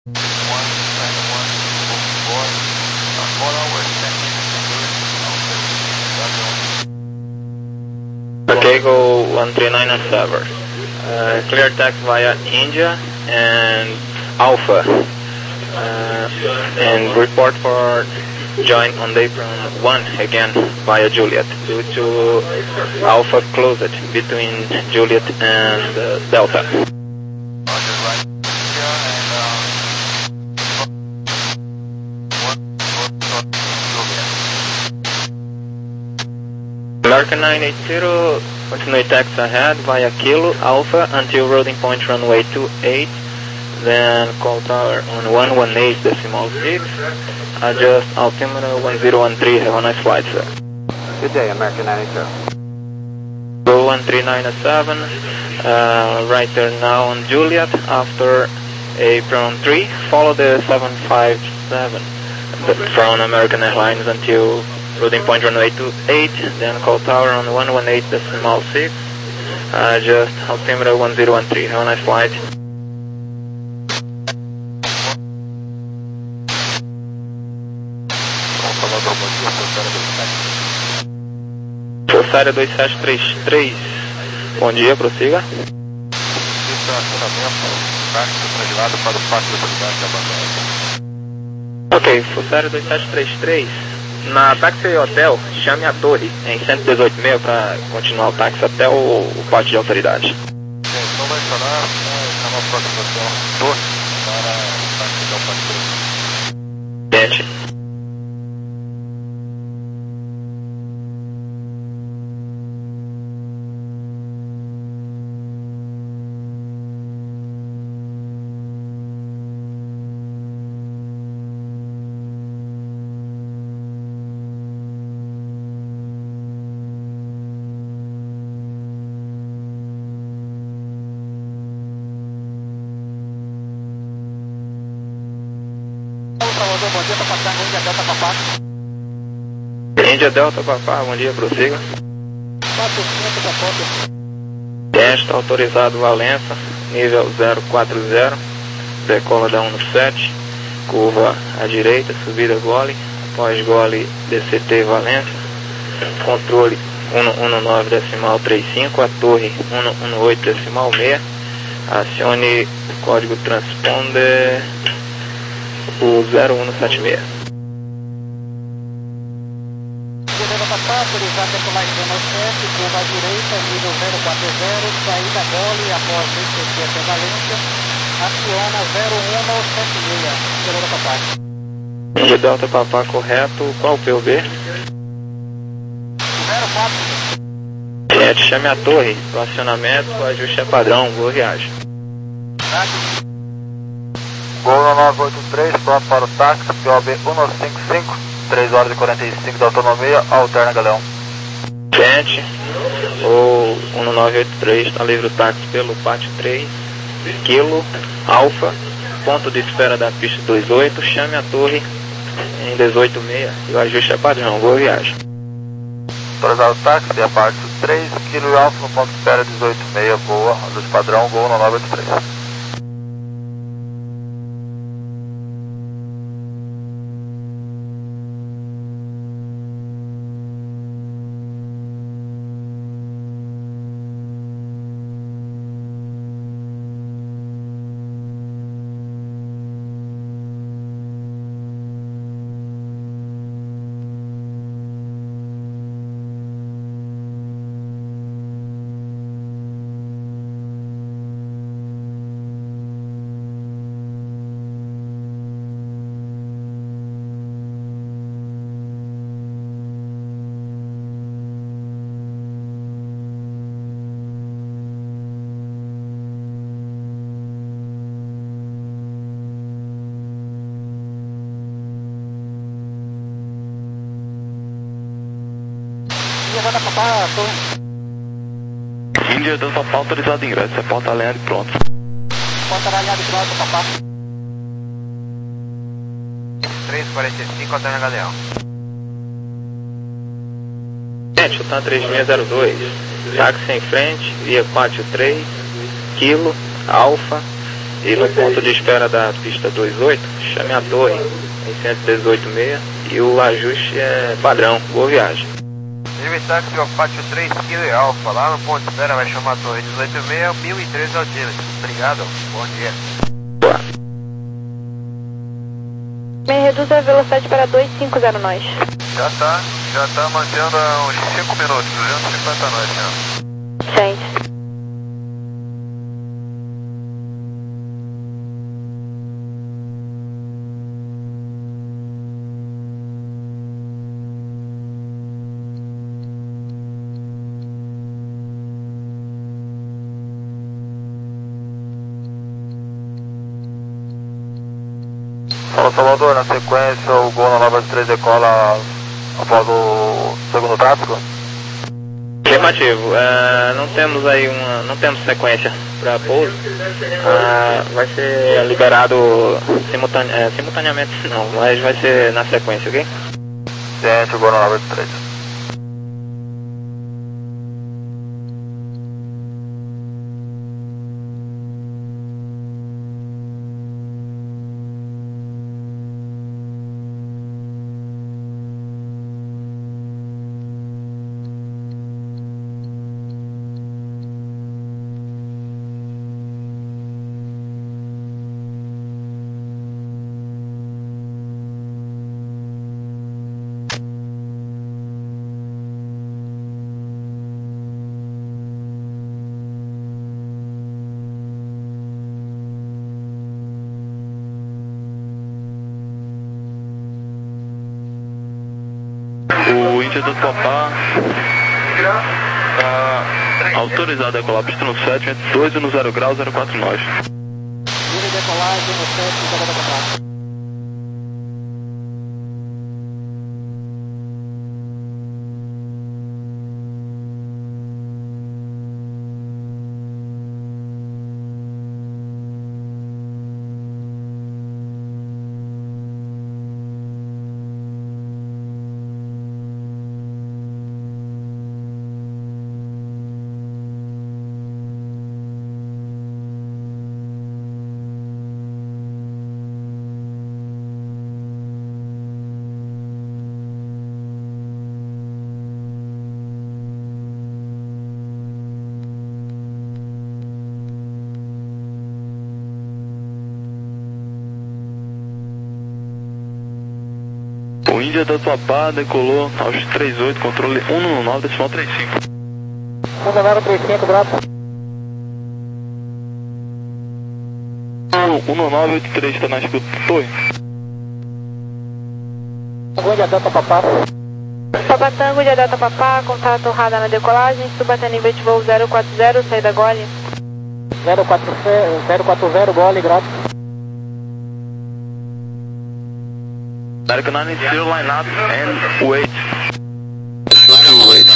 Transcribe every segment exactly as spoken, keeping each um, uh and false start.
Okay, go one three nine and seven. Uh, clear taxi via India and Alpha. Uh, and report for join on the apron one again via Juliet due to Alpha closed between Juliet and uh, Delta. American nine eighty, continue taxi ahead via Kilo Alpha until loading point runway two eight, then call tower on one one eight decimal six, adjust altimeter one zero one three, have a nice flight, sir. Good day, American nine eighty. Go one three nine seven, uh, right there now on Juliet, after apron three, follow the seven five seven from American Airlines until loading point runway two eight, then call tower on one one eight decimal six, uh, just altimeter one zero one three, have a nice flight. Forçária dois sete três três, bom dia, prossiga. Ok, Forçária dois sete três três. Na táxi hotel, chame a torre em cento e dezoito e meio para continuar o táxi até o, o pátio de autoridade. Então vai parar na aproximação torre para o táxi de autoridade. Gente. Bom dia, Papá, Índia Delta Papá. Índia Delta Papá, bom dia, prossiga. quatro cinco da cópia. Teste autorizado Valença, nível zero quatro zero, decola da um sete, curva à direita, subida gole, após gole D C T Valença, controle cento e dezenove decimal trinta e cinco, a torre cento e dezenove decimal seis, acione o código transponder o zero um sete seis. Beleza, Papá, autorizado decolar em zona sete, curva à direita, nível zero quatro zero, saída gole, após D C T até Valência, aciona zero um sete seis. Beleza, Papá. Índia Delta Papá, correto, qual o P U B? zero quatro. Gente, chame a torre, o acionamento, o ajuste é padrão, boa viagem. Gol nove oito três, pronto para o táxi, P O B um nove cinco cinco, três horas e quarenta e cinco da autonomia, alterna Galeão. Gente, o um nove oito três está livre o táxi pelo pátio três, Kilo, Alfa, ponto de espera da pista vinte e oito, chame a torre em dezoito seis e o ajuste é padrão, boa viagem. Autorizado o táxi, a parte três, Kilo e Alfa no ponto de espera dezoito seis, boa, ajuste padrão, Gol nove oito três. Índia Delta Papá, torre. Índia Delta Papá, autorizado ingresso, é porta alinhada e pronto. Porta alinhada e pronto, Papá. três quarenta e cinco, alterna Galeão. Gente, o TAM três seis zero dois, táxi em frente, via pátio três, Kilo, Alfa, E no ponto de espera da pista vinte e oito, chame a torre em cento e dezoito ponto seis e o ajuste é padrão, boa viagem. Nível táxi Alpátio três Kilo e Alfa, lá no ponto de espera vai chamar a torre dezoito ponto seis, mil e treze altímetros. Obrigado, bom dia. Boa. Me reduz a velocidade para duzentos e cinquenta nós. Já tá, já tá mantendo uns cinco minutos, duzentos e cinquenta nós, senhor. Gente. Fala, Salvador, na sequência o Gol na Nova três decola após o segundo tático? Afirmativo, uh, não temos aí uma, não temos sequência para pouso, uh, vai ser liberado simultane, uh, simultaneamente não, mas vai ser na sequência, ok? Ciente, o Gol na Nova três. O Índia do Papá está autorizado a decolar pista no sete, entre dois e no zero grau, zero quatro nós. Livre decolagem no sete, zero quatro. O Índia do Papá decolou aos trinta e oito, controle cento e nove decimal trinta e cinco. cento e nove, trinta e cinco, graças. cento e nove oitenta e três está na escuta, torre. Tango de Delta Papá. Papa Tango de Delta Papá, contato torrada na decolagem, suba até nível de voo zero quatro zero, saída Gole. zero quatro zero, Gole, graças. American nine zero, line up and wait. To wait.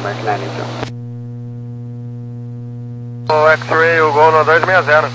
O X-Ray, o Gol no dois seis zero.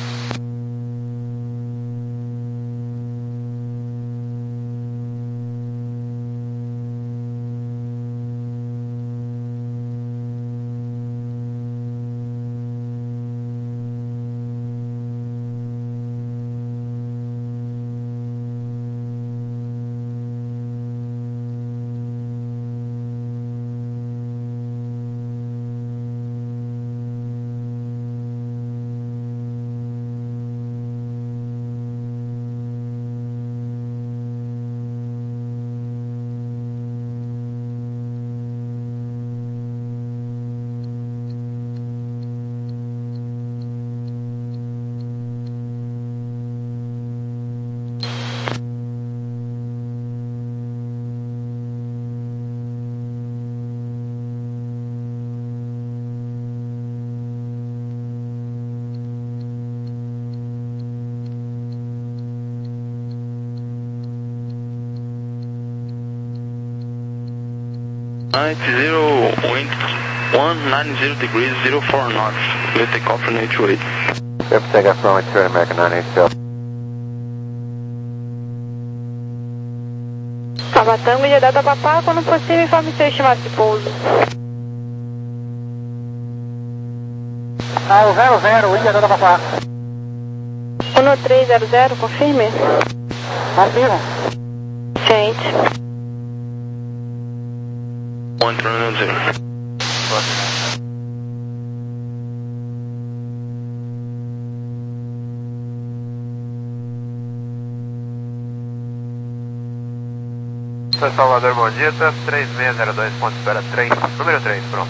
nine zero, wind one nine zero degrees, zero four knots, with the takeoff from H eight. Yep, take off from X-Ray, American nine eight zero. Papa Tango de Delta Papá, quando possível informe seu estimado de pouso. Ah, o zero zero, Índia Delta Papá. O um três zero zero, confirme. Confirma. Ciente. One three zero. Salvador, bom dia, tá três seis zero dois, ponto espera três, número três, pronto.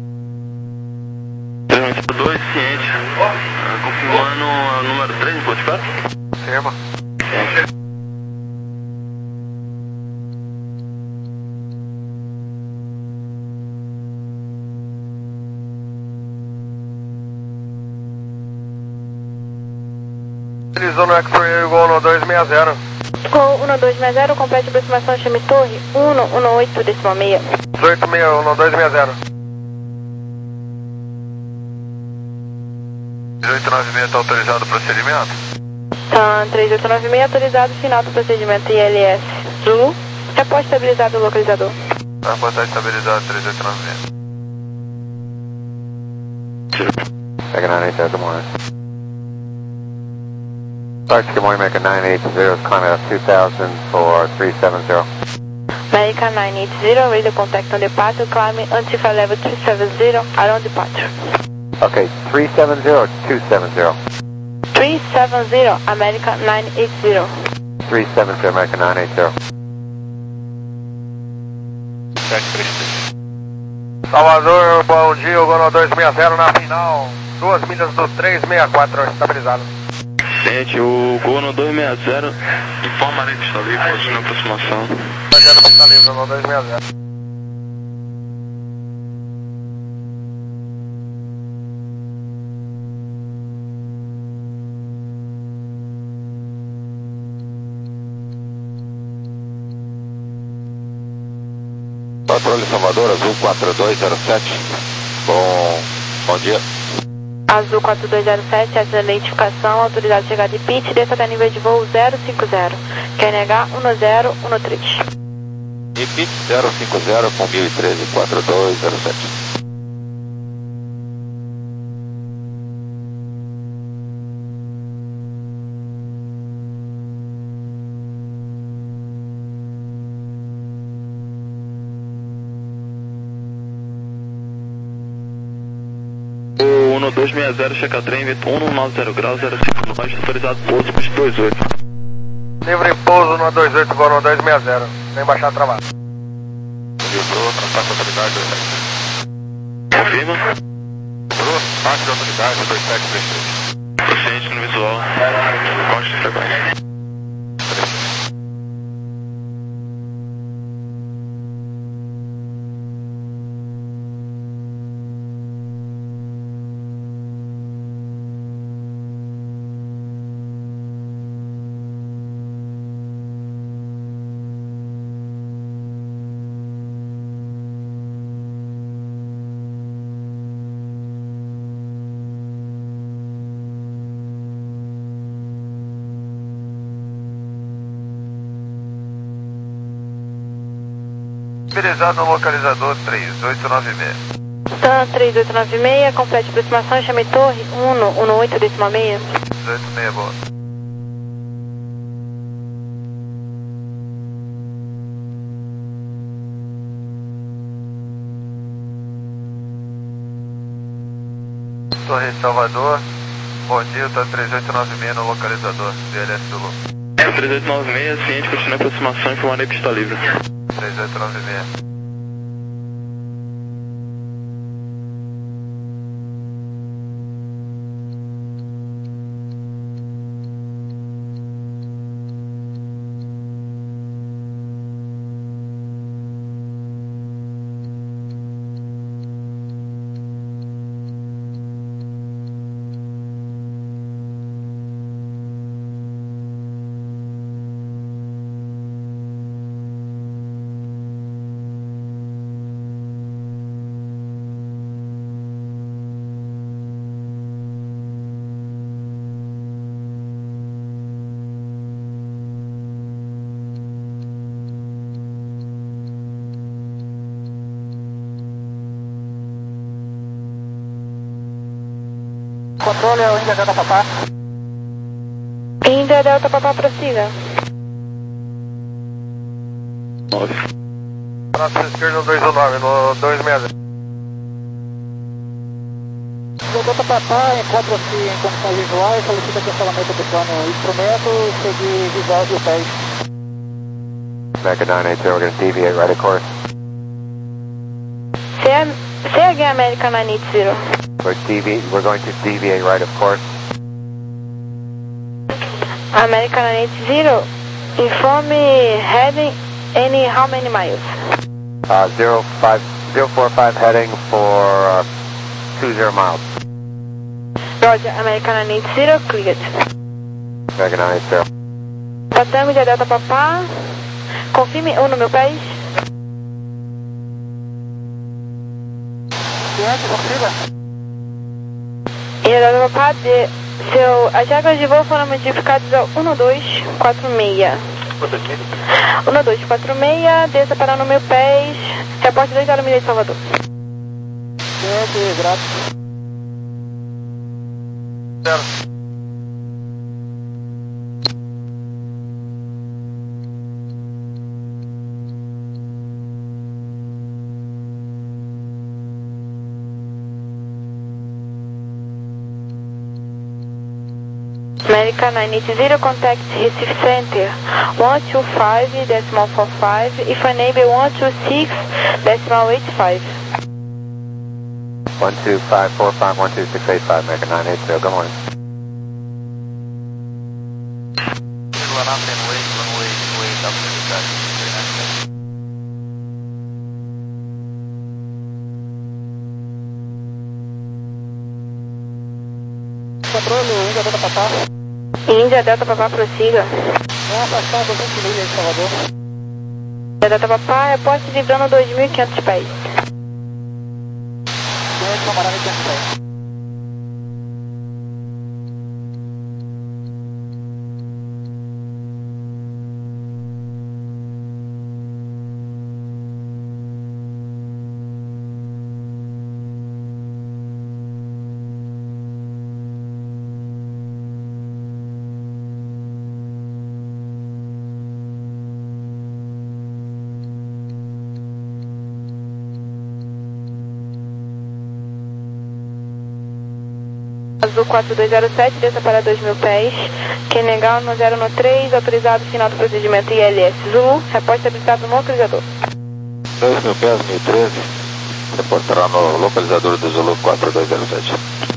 três zero dois, ciente. Uh, confirmando o número três, ponto espera? Firma. Ciente. Utilizou no X-Ray igual no dois seis zero. Gol um dois seis zero, complete aproximação, chame torre um um oito, decimal seis. dezoito seis um dois seis zero. dezoito nove seis está autorizado o procedimento? Tá, três oito nove seis, autorizado, final do procedimento I L S. Zulu, reporte estabilizado o localizador. Reportar estabilizado três oito nove seis. Mega nine eight zero, good morning. Start, good morning, Mega nine eight zero, climate of two thousand for three seven zero. American nine eight zero, radio contact on departure, climb anti-fire level three seven zero, around departure. Okay, three seven zero, two seven zero. three seven zero, American nine eight zero. three seven zero, American nine eight zero. Salvador, bom dia, Gono dois seis zero na final, duas milhas do três seis quatro, estabilizado. Ciente, o Gol no dois seis zero, informa ali que está livre, continua a aproximação. Rogério está livre, Gono dois seis zero. Patrulha Salvador, Azul quatro dois zero sete. Bom, bom dia. Azul quatro dois zero sete, essa identificação, autorizado a chegar de pitch, desça até nível de voo zero cinco zero. Q N H um zero um três. E pitch zero cinco zero com mil e treze, quatro dois zero sete. O um dois seis zero, checa trem, vento um nove zero graus, zero cinco nove, autorizado pouso, pitch dois oito. Livre pouso no dois oito, Gono dois seis zero, sem baixar travado. Livrou, transporte autoridade dois sete. Confirma? Livrou, parte de autoridade dois sete três três. Ciente no visual, corte de frequência. Estabilizado no localizador três oito nove seis. Tan três oito nove seis, complete aproximação, chame torre um um oito, decimal seis. dezoito seis, boa. Torre Salvador, bom dia, tá três oito nove seis no localizador, V L S Zulu. três oito nove seis, ciente, continua a aproximação, informarei que está livre. três oito nove seis. Controle é o Índia Delta Papá. Índia Delta Papá, prossiga. nove. Praça esquerda dois um nove, no dois seis zero. Delta Papá, encontra-se em condições visuais, solicita cancelamento do plano instrumento e seguir visual de pés. Mecca nine eight zero, we're going to deviate right of course. Say again, American nine eight zero. We're, devi we're going to deviate right of course. American nine eight zero, inform me heading any how many miles? Uh, zero five zero four five heading for uh, two zero miles. Roger, American nine eight zero, cleared. Mecca nine eight zero. Latam Índia Delta Papá, confirme um no meu país. Ciente, consiga. Índia Delta Papá, de, seu, as regras de voo foram modificadas ao um dois quatro seis. um dois quatro seis, desça para o número pés, reporte dois zero milha de Salvador. Ciente, graças. Zero. American nine eight zero, contact Recife Center one two five decimal four five, if enable one two six decimal eight five. one two five four five one two six eight five, Mecca nine eight zero, good morning. One up and wait, one way, wait up to the side. Controle, Índia Delta Papá. Índia Delta Papá, prossiga. É afastado vinte milhas de Salvador. Índia Delta Papá, reporte livrando dois mil e quinhentos pés. Ciente, camarada em pé. Azul quatro dois zero sete, desça para dois mil pés. Quem negar no zero no três, autorizado final do procedimento I L S Zulu, reporte habilitado no localizador. dois mil pés, mil e treze, reportará no localizador do Zulu quatro dois zero sete.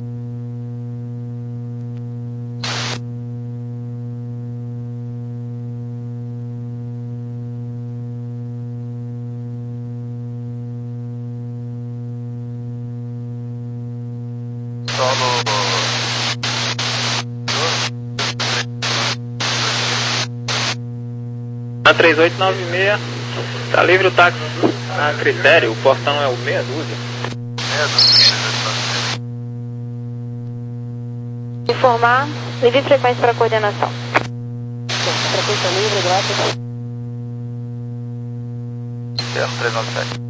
Na três oito nove seis, tá livre o táxi a critério, o portão é o meia dúzia. Informar, livre frequência para coordenação. Frequência livre, graças. Certo, três nove sete.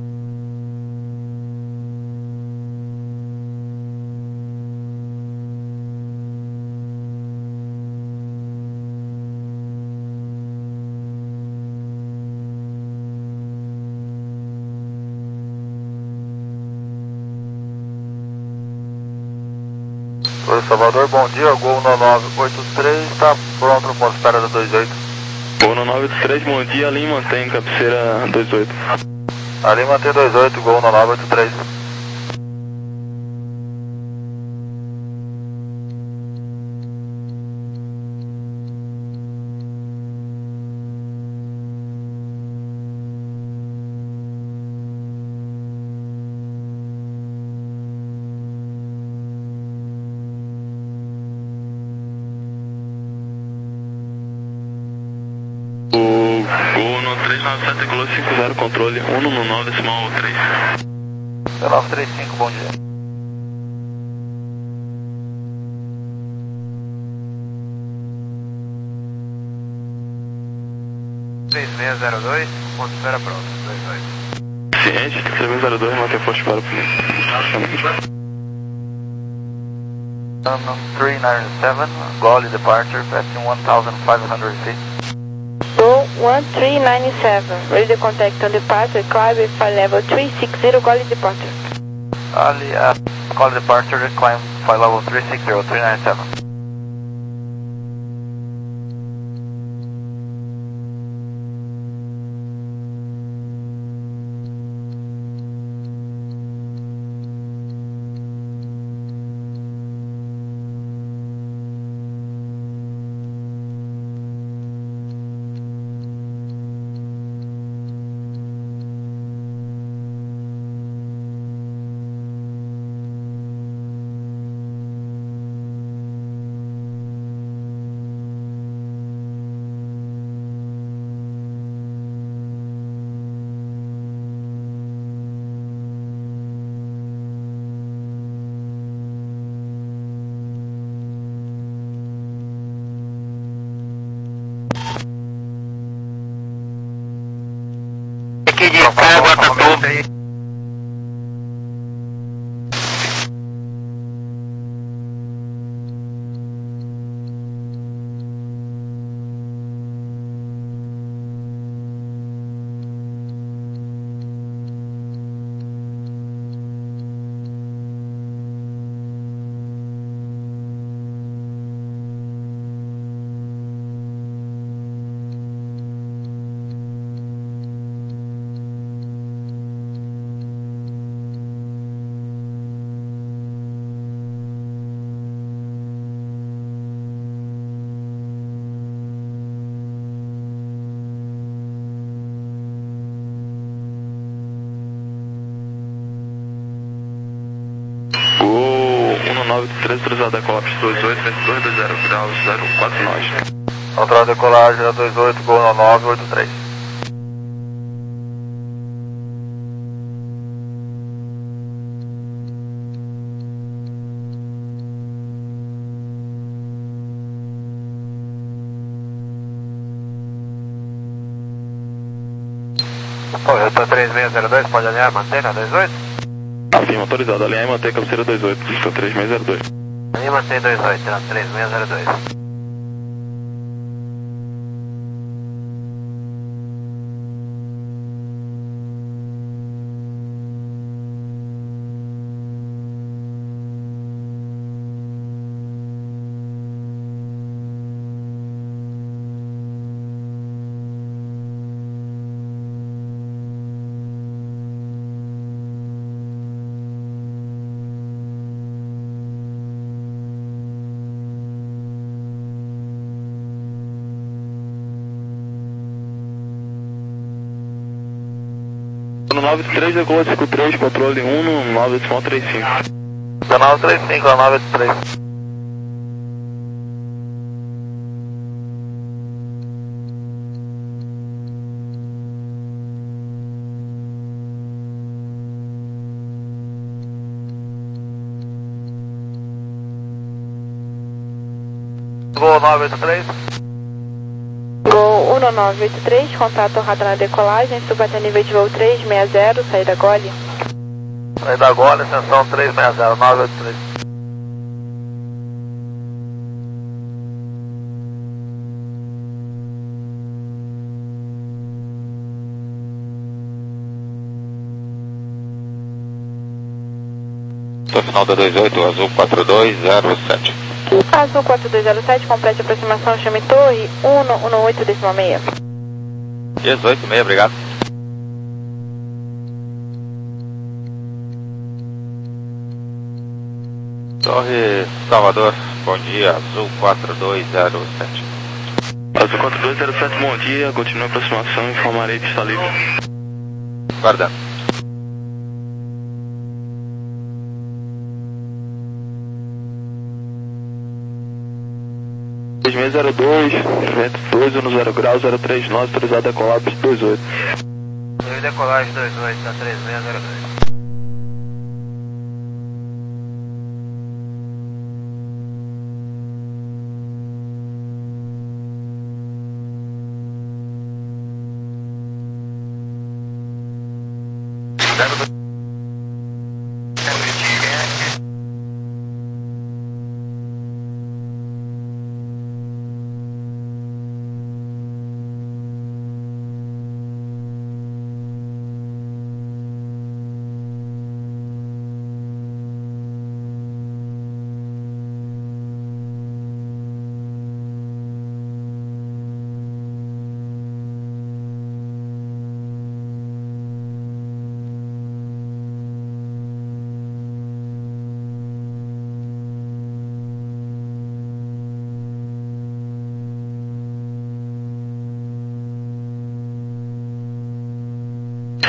Oi, Salvador, bom dia, Gol nove nove oito três, está pronto para a espera da dois oito. Gol nove oito três, bom dia, Lima, mantém cabeceira dois oito. Ali mantém dois oito, Gol nove nove oito três. três nove sete, Gol cinco zero, controle um no nove decimal três. nove três cinco, bom dia. três seis zero dois, ponto espera pronto, dois oito. Ciente, três seis zero dois, mantém forte para o three nine seven, Goli departure, passing one thousand five hundred feet. Go one three nine seven, ready to contact on departure, climb flight level three six zero, Goli departure. Ali, uh, Goli departure, climb flight level three six zero, three nine seven. Aqui de cá, bota tudo. nove três, autorizado a decolagem dois oito, dois dois zero graus, zero quatro nove. Autorizado a decolagem dois oito, Gol nove oito três. Toyota três seis zero dois, pode alinhar, mantém dois oito? Afirma, autorizado, alinhar e manter cabeceira dois oito, pista três seis zero dois. Alinha e mantém dois oito, três seis zero dois. No nove três, decola cinco três, controle um no nove três cinco. nove três cinco, nove três. Gol nove oito três. Gol um nove oito três, contato radar na decolagem, suba até nível de voo três seis zero, saída Goli. Saída Goli, ascensão três seis zero, nove oito três. Estou final da dois oito, azul quatro dois zero sete. Azul quatro dois zero sete, complete a aproximação, chame torre um um oito decimal seis. dezoito seis, obrigado. Torre Salvador, bom dia, azul quatro dois zero sete. Azul quatro dois zero sete, bom dia, continua a aproximação, informarei que está livre. Guardando. três seis zero dois, vento dois, um zero grau, zero três nove, autorizado a decolar para dois oito. Torre decolagem dois oito, tá três seis zero dois.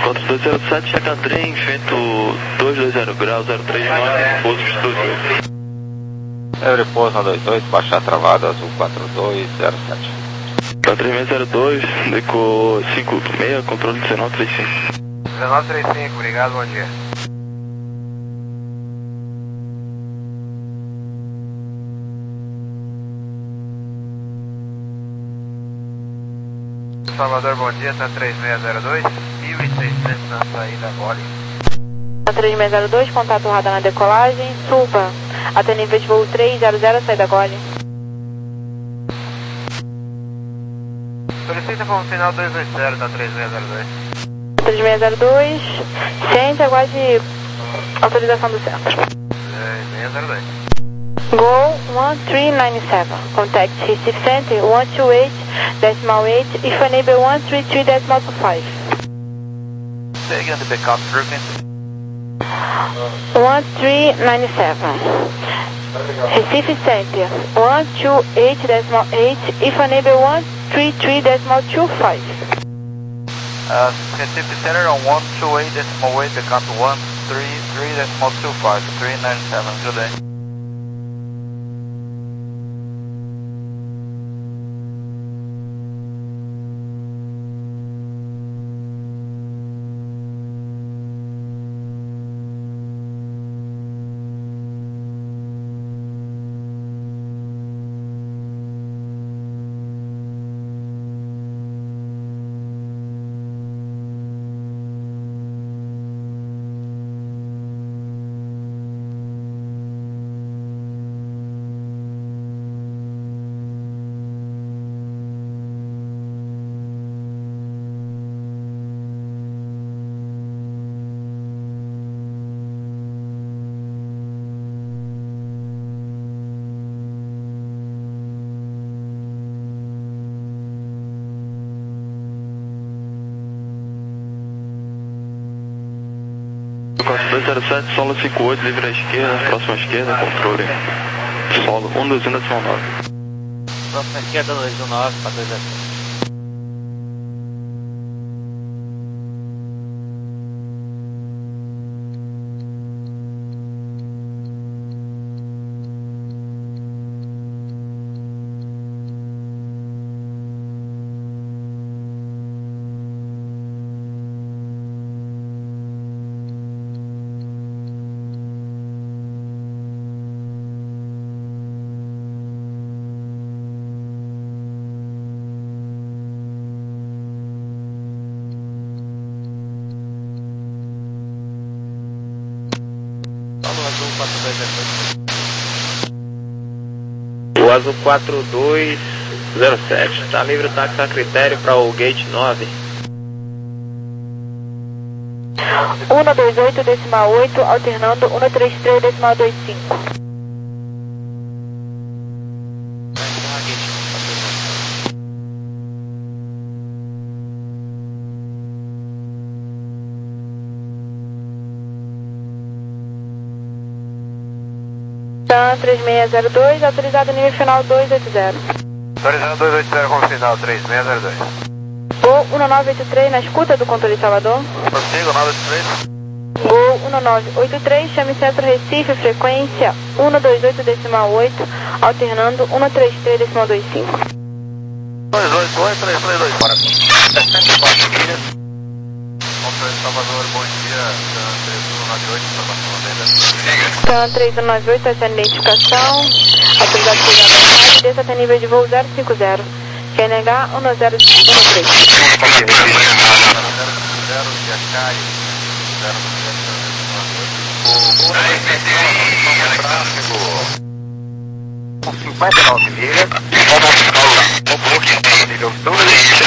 Quatro dois zero sete, checa trem, vento dois dois zero graus, zero três nove, pouso estúdio. Ebre pouso um dois dois, baixar travado, azul quatro dois zero sete. Tá três seis zero dois, deco cinco seis, controle dezenove trinta e cinco. dezenove trinta e cinco, obrigado, bom dia. Salvador, bom dia, tá três seis zero dois, mil e seiscentos na saída Gole. três seis zero dois, contato radar na decolagem, suba até nível de voo três zero zero, saída Gole. Solicita como final dois dois zero, tá três seis zero dois. três seis zero dois, centro, aguarde autorização do centro. três seis zero dois. Go one three nine seven, contact Recife Center one two eight decimal eight, if enable one three three decimal two five. Say again the backup frequency. one three nine seven, Recife Center one two eight decimal eight, if enable one three three decimal two five. Uh, Recife Center on one two eight decimal eight, backup one three three decimal two five, three nine seven, good day. quatro dois zero sete, solo cinco oito, livre à esquerda, próxima esquerda, controle. Solo um dois um decimal nove. Próxima esquerda dois um nove, quatro dois zero sete. O azul quatro dois zero sete, está livre o táxi a critério para o gate nove. um dois oito decimal oito, alternando um três três decimal dois cinco. Tan três seis zero dois, autorizado nível final dois oito zero. Autorizado dois oito zero como final, três seis zero dois. Gol um nove oito três na escuta do controle Salvador. Prossigo, nove oito três. Gol um nove oito três, chame centro Recife, frequência um dois oito decimal oito, alternando um três três decimal dois cinco. dois oito oito, três três dois. Bora. sessenta e quatro milhas. Controle Salvador, bom dia. três um nove oito, informação à venda. Tan três um nove oito, essa é a identificação. Autorizado por avançado, desça até nível de voo zero cinco zero. Q N H um zero um três. zero cinco zero, via Caio. zero cinquenta e nove milhas. Vamos ao nível dois.